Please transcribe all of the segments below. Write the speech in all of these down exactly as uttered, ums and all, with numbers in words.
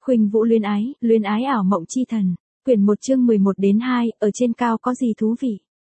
Khuynh Vũ luyến ái, luyến ái ảo mộng chi thần. Quyển một chương mười một đến hai, ở trên cao có gì thú vị?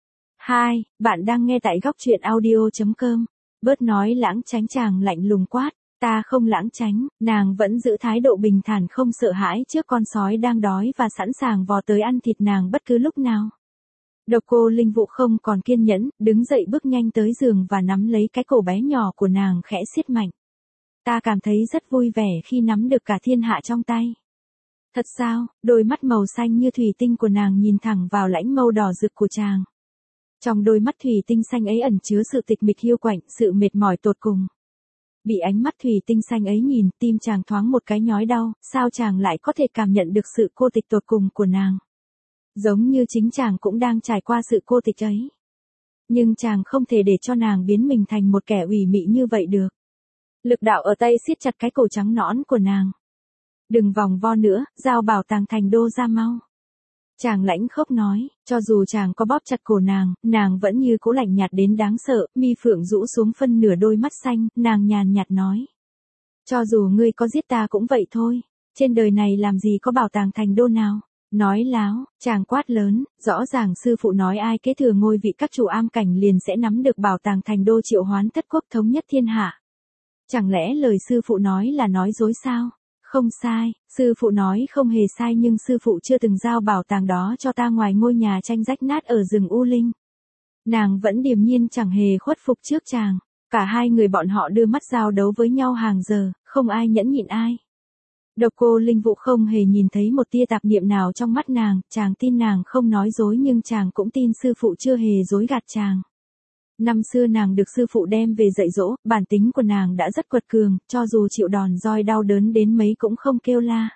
hai, bạn đang nghe tại góc truyện audio chấm com. Bớt nói lãng tránh, chàng lạnh lùng quát. Ta không lãng tránh, nàng vẫn giữ thái độ bình thản không sợ hãi trước con sói đang đói và sẵn sàng vò tới ăn thịt nàng bất cứ lúc nào. Độc Cô Linh Vũ không còn kiên nhẫn, đứng dậy bước nhanh tới giường và nắm lấy cái cổ bé nhỏ của nàng khẽ siết mạnh. Ta cảm thấy rất vui vẻ khi nắm được cả thiên hạ trong tay. Thật sao? Đôi mắt màu xanh như thủy tinh của nàng nhìn thẳng vào lãnh mâu đỏ rực của chàng. Trong đôi mắt thủy tinh xanh ấy ẩn chứa sự tịch mịch hiu quạnh, sự mệt mỏi tột cùng. Bị ánh mắt thủy tinh xanh ấy nhìn, tim chàng thoáng một cái nhói đau, sao chàng lại có thể cảm nhận được sự cô tịch tột cùng của nàng? Giống như chính chàng cũng đang trải qua sự cô tịch ấy. Nhưng chàng không thể để cho nàng biến mình thành một kẻ ủy mị như vậy được. Lực đạo ở tay siết chặt cái cổ trắng nõn của nàng. Đừng vòng vo nữa, giao bảo tàng thành đô ra mau. Chàng lãnh khốc nói, cho dù chàng có bóp chặt cổ nàng, nàng vẫn như cũ lạnh nhạt đến đáng sợ, mi phượng rũ xuống phân nửa đôi mắt xanh, nàng nhàn nhạt nói. Cho dù ngươi có giết ta cũng vậy thôi, trên đời này làm gì có bảo tàng thành đô nào. Nói láo, chàng quát lớn, rõ ràng sư phụ nói ai kế thừa ngôi vị các chủ am cảnh liền sẽ nắm được bảo tàng thành đô triệu hoán thất quốc thống nhất thiên hạ. Chẳng lẽ lời sư phụ nói là nói dối sao? Không sai, sư phụ nói không hề sai nhưng sư phụ chưa từng giao bảo tàng đó cho ta ngoài ngôi nhà tranh rách nát ở rừng U Linh. Nàng vẫn điềm nhiên chẳng hề khuất phục trước chàng, cả hai người bọn họ đưa mắt giao đấu với nhau hàng giờ, không ai nhẫn nhịn ai. Độc Cô Linh Vũ không hề nhìn thấy một tia tạp niệm nào trong mắt nàng, chàng tin nàng không nói dối nhưng chàng cũng tin sư phụ chưa hề dối gạt chàng. Năm xưa nàng được sư phụ đem về dạy dỗ, bản tính của nàng đã rất quật cường, cho dù chịu đòn roi đau đớn đến mấy cũng không kêu la.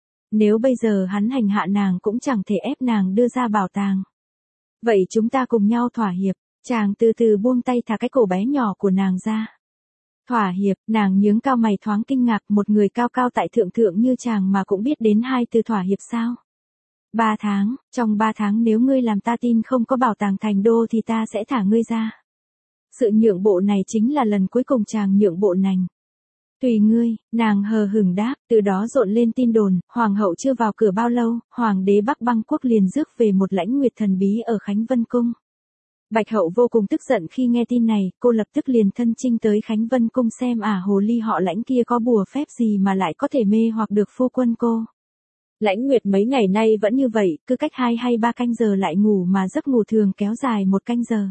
Nếu bây giờ hắn hành hạ nàng cũng chẳng thể ép nàng đưa ra bảo tàng. Vậy chúng ta cùng nhau thỏa hiệp, chàng từ từ buông tay thả cái cổ bé nhỏ của nàng ra. Thỏa hiệp, nàng nhướng cao mày thoáng kinh ngạc, một người cao cao tại thượng thượng như chàng mà cũng biết đến hai từ thỏa hiệp sao? Ba tháng, trong ba tháng nếu ngươi làm ta tin không có bảo tàng thành đô thì ta sẽ thả ngươi ra. Sự nhượng bộ này chính là lần cuối cùng chàng nhượng bộ nành. Tùy ngươi, nàng hờ hững đáp, từ đó rộn lên tin đồn, hoàng hậu chưa vào cửa bao lâu, hoàng đế Bắc Băng quốc liền rước về một lãnh nguyệt thần bí ở Khánh Vân Cung. Bạch hậu vô cùng tức giận khi nghe tin này, cô lập tức liền thân chinh tới Khánh Vân Cung xem ả hồ ly họ lãnh kia có bùa phép gì mà lại có thể mê hoặc được phu quân cô. Lãnh Nguyệt mấy ngày nay vẫn như vậy, cứ cách hai hay ba canh giờ lại ngủ mà giấc ngủ thường kéo dài một canh giờ.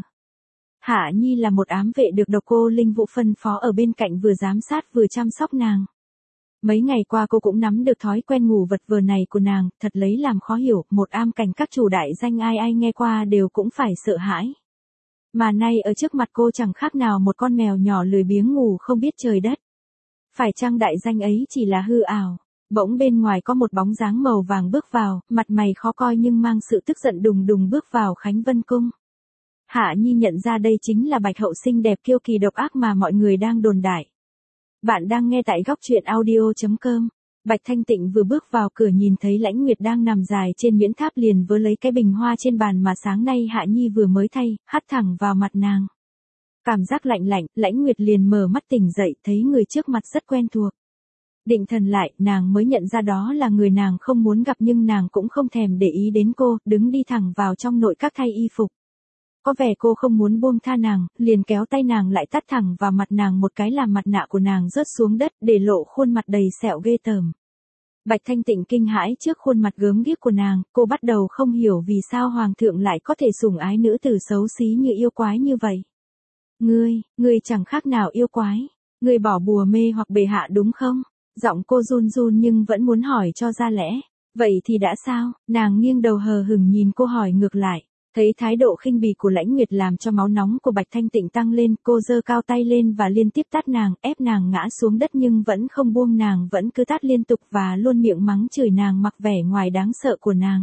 Hạ Nhi là một ám vệ được Độc Cô Linh Vũ phân phó ở bên cạnh vừa giám sát vừa chăm sóc nàng. Mấy ngày qua cô cũng nắm được thói quen ngủ vật vờ này của nàng, thật lấy làm khó hiểu, một am cảnh các chủ đại danh ai ai nghe qua đều cũng phải sợ hãi. Mà nay ở trước mặt cô chẳng khác nào một con mèo nhỏ lười biếng ngủ không biết trời đất. Phải chăng đại danh ấy chỉ là hư ảo? Bỗng bên ngoài có một bóng dáng màu vàng bước vào, mặt mày khó coi nhưng mang sự tức giận đùng đùng bước vào Khánh Vân Cung. Hạ Nhi nhận ra đây chính là Bạch hậu xinh đẹp kiêu kỳ độc ác mà mọi người đang đồn đại. Bạn đang nghe tại góc truyện audio chấm com. Bạch Thanh Tịnh vừa bước vào cửa nhìn thấy Lãnh Nguyệt đang nằm dài trên miễn tháp liền vớ lấy cái bình hoa trên bàn mà sáng nay Hạ Nhi vừa mới thay, hắt thẳng vào mặt nàng. Cảm giác lạnh lạnh, Lãnh Nguyệt liền mở mắt tỉnh dậy, thấy người trước mặt rất quen thuộc. Định thần lại, nàng mới nhận ra đó là người nàng không muốn gặp nhưng nàng cũng không thèm để ý đến cô, đứng đi thẳng vào trong nội các thay y phục. Có vẻ cô không muốn buông tha nàng, liền kéo tay nàng lại tát thẳng vào mặt nàng một cái làm mặt nạ của nàng rớt xuống đất để lộ khuôn mặt đầy sẹo ghê tởm. Bạch Thanh Tịnh kinh hãi trước khuôn mặt gớm ghiếc của nàng, cô bắt đầu không hiểu vì sao hoàng thượng lại có thể sủng ái nữ tử xấu xí như yêu quái như vậy. Ngươi, ngươi chẳng khác nào yêu quái, ngươi bỏ bùa mê hoặc bệ hạ đúng không? Giọng cô run run nhưng vẫn muốn hỏi cho ra lẽ. Vậy thì đã sao? Nàng nghiêng đầu hờ hững nhìn cô hỏi ngược lại. Thấy thái độ khinh bỉ của Lãnh Nguyệt làm cho máu nóng của Bạch Thanh Tịnh tăng lên, cô giơ cao tay lên và liên tiếp tát nàng, ép nàng ngã xuống đất nhưng vẫn không buông nàng vẫn cứ tát liên tục và luôn miệng mắng chửi nàng mặc vẻ ngoài đáng sợ của nàng.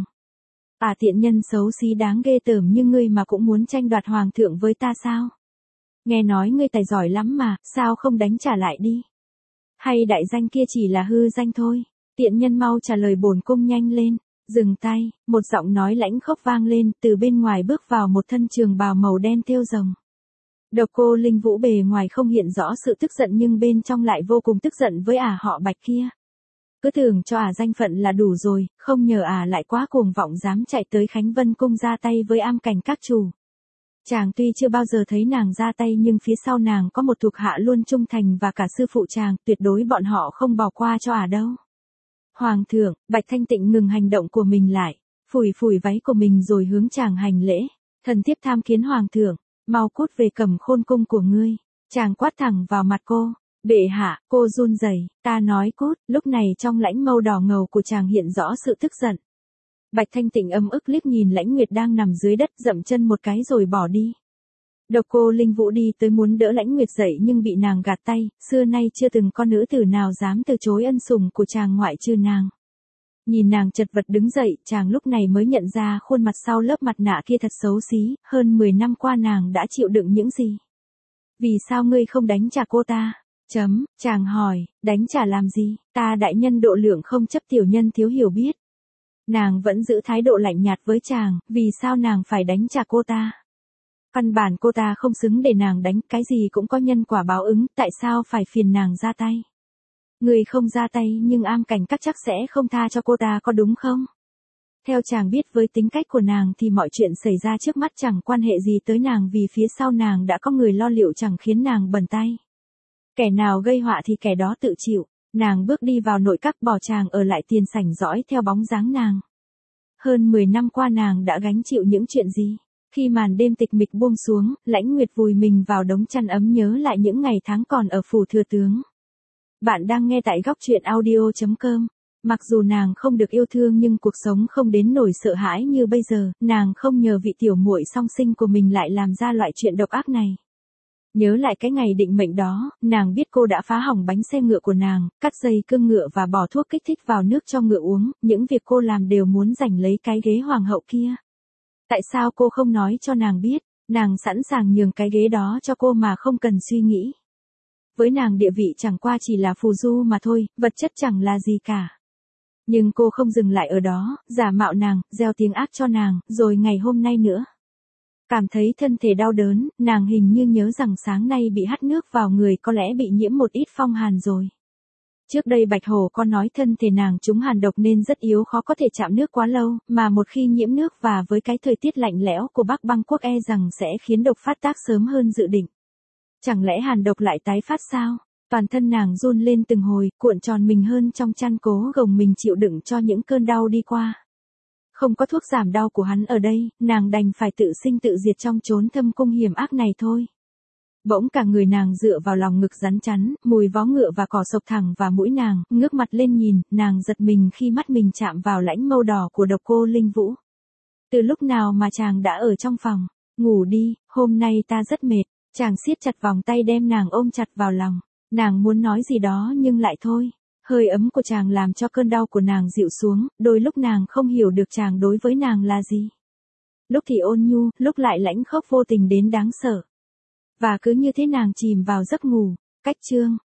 À tiện nhân xấu xí đáng ghê tởm như ngươi mà cũng muốn tranh đoạt hoàng thượng với ta sao? Nghe nói ngươi tài giỏi lắm mà, sao không đánh trả lại đi? Hay đại danh kia chỉ là hư danh thôi? Tiện nhân mau trả lời bổn cung nhanh lên. Dừng tay, một giọng nói lãnh khốc vang lên, từ bên ngoài bước vào một thân trường bào màu đen thêu rồng. Độc Cô Linh Vũ bề ngoài không hiện rõ sự tức giận nhưng bên trong lại vô cùng tức giận với ả họ Bạch kia. cứ tưởng cho ả danh phận là đủ rồi, không nhờ ả lại quá cuồng vọng dám chạy tới Khánh Vân cung ra tay với am cảnh các chủ. Chàng tuy chưa bao giờ thấy nàng ra tay nhưng phía sau nàng có một thuộc hạ luôn trung thành và cả sư phụ chàng, tuyệt đối bọn họ không bỏ qua cho ả đâu. Hoàng thượng, Bạch Thanh Tịnh ngừng hành động của mình lại, phủi phủi váy của mình rồi hướng chàng hành lễ. Thần thiếp tham kiến hoàng thượng, mau cút về Cẩm Khôn cung của ngươi. Chàng quát thẳng vào mặt cô. Bệ hạ, cô run rẩy, ta nói cút. Lúc này trong lãnh mâu đỏ ngầu của chàng hiện rõ sự tức giận. Bạch Thanh Tịnh âm ức liếc nhìn Lãnh Nguyệt đang nằm dưới đất, dậm chân một cái rồi bỏ đi. Độc Cô Linh Vũ đi tới muốn đỡ Lãnh Nguyệt dậy nhưng bị nàng gạt tay, xưa nay chưa từng có nữ tử nào dám từ chối ân sủng của chàng ngoại trừ nàng. Nhìn nàng chật vật đứng dậy, chàng lúc này mới nhận ra khuôn mặt sau lớp mặt nạ kia thật xấu xí, hơn mười năm qua nàng đã chịu đựng những gì. Vì sao ngươi không đánh trả cô ta? Chấm, chàng hỏi, đánh trả làm gì, ta đại nhân độ lượng không chấp tiểu nhân thiếu hiểu biết. Nàng vẫn giữ thái độ lạnh nhạt với chàng, vì sao nàng phải đánh trả cô ta? Căn bản cô ta không xứng để nàng đánh, cái gì cũng có nhân quả báo ứng, tại sao phải phiền nàng ra tay? Người không ra tay nhưng am cảnh các chắc sẽ không tha cho cô ta có đúng không? Theo chàng biết với tính cách của nàng thì mọi chuyện xảy ra trước mắt chẳng quan hệ gì tới nàng vì phía sau nàng đã có người lo liệu chẳng khiến nàng bẩn tay. Kẻ nào gây họa thì kẻ đó tự chịu. Nàng bước đi vào nội các bỏ chàng ở lại tiền sảnh dõi theo bóng dáng nàng. Hơn mười năm qua nàng đã gánh chịu những chuyện gì? Khi màn đêm tịch mịch buông xuống, Lãnh Nguyệt vùi mình vào đống chăn ấm nhớ lại những ngày tháng còn ở phủ thừa tướng. Bạn đang nghe tại góc truyện audio chấm com. Mặc dù nàng không được yêu thương nhưng cuộc sống không đến nỗi sợ hãi như bây giờ, nàng không nhờ vị tiểu muội song sinh của mình lại làm ra loại chuyện độc ác này. Nhớ lại cái ngày định mệnh đó, nàng biết cô đã phá hỏng bánh xe ngựa của nàng, cắt dây cương ngựa và bỏ thuốc kích thích vào nước cho ngựa uống, những việc cô làm đều muốn giành lấy cái ghế hoàng hậu kia. Tại sao cô không nói cho nàng biết, nàng sẵn sàng nhường cái ghế đó cho cô mà không cần suy nghĩ. Với nàng địa vị chẳng qua chỉ là phù du mà thôi, vật chất chẳng là gì cả. Nhưng cô không dừng lại ở đó, giả mạo nàng, gieo tiếng ác cho nàng, rồi ngày hôm nay nữa. Cảm thấy thân thể đau đớn, nàng hình như nhớ rằng sáng nay bị hắt nước vào người có lẽ bị nhiễm một ít phong hàn rồi. Trước đây Bạch Hổ có nói thân thể nàng trúng hàn độc nên rất yếu khó có thể chạm nước quá lâu, mà một khi nhiễm nước và với cái thời tiết lạnh lẽo của Bắc Băng Quốc e rằng sẽ khiến độc phát tác sớm hơn dự định. Chẳng lẽ hàn độc lại tái phát sao? Toàn thân nàng run lên từng hồi, cuộn tròn mình hơn trong chăn cố gồng mình chịu đựng cho những cơn đau đi qua. Không có thuốc giảm đau của hắn ở đây, nàng đành phải tự sinh tự diệt trong chốn thâm cung hiểm ác này thôi. Bỗng cả người nàng dựa vào lòng ngực rắn chắn, mùi vó ngựa và cỏ sộc thẳng vào mũi nàng, ngước mặt lên nhìn, nàng giật mình khi mắt mình chạm vào lãnh mâu đỏ của Độc Cô Linh Vũ. Từ lúc nào mà chàng đã ở trong phòng? Ngủ đi, hôm nay ta rất mệt. Chàng siết chặt vòng tay đem nàng ôm chặt vào lòng. Nàng muốn nói gì đó nhưng lại thôi. Hơi ấm của chàng làm cho cơn đau của nàng dịu xuống, đôi lúc nàng không hiểu được chàng đối với nàng là gì. Lúc thì ôn nhu, lúc lại lãnh khốc vô tình đến đáng sợ. Và cứ như thế nàng chìm vào giấc ngủ. Cách chương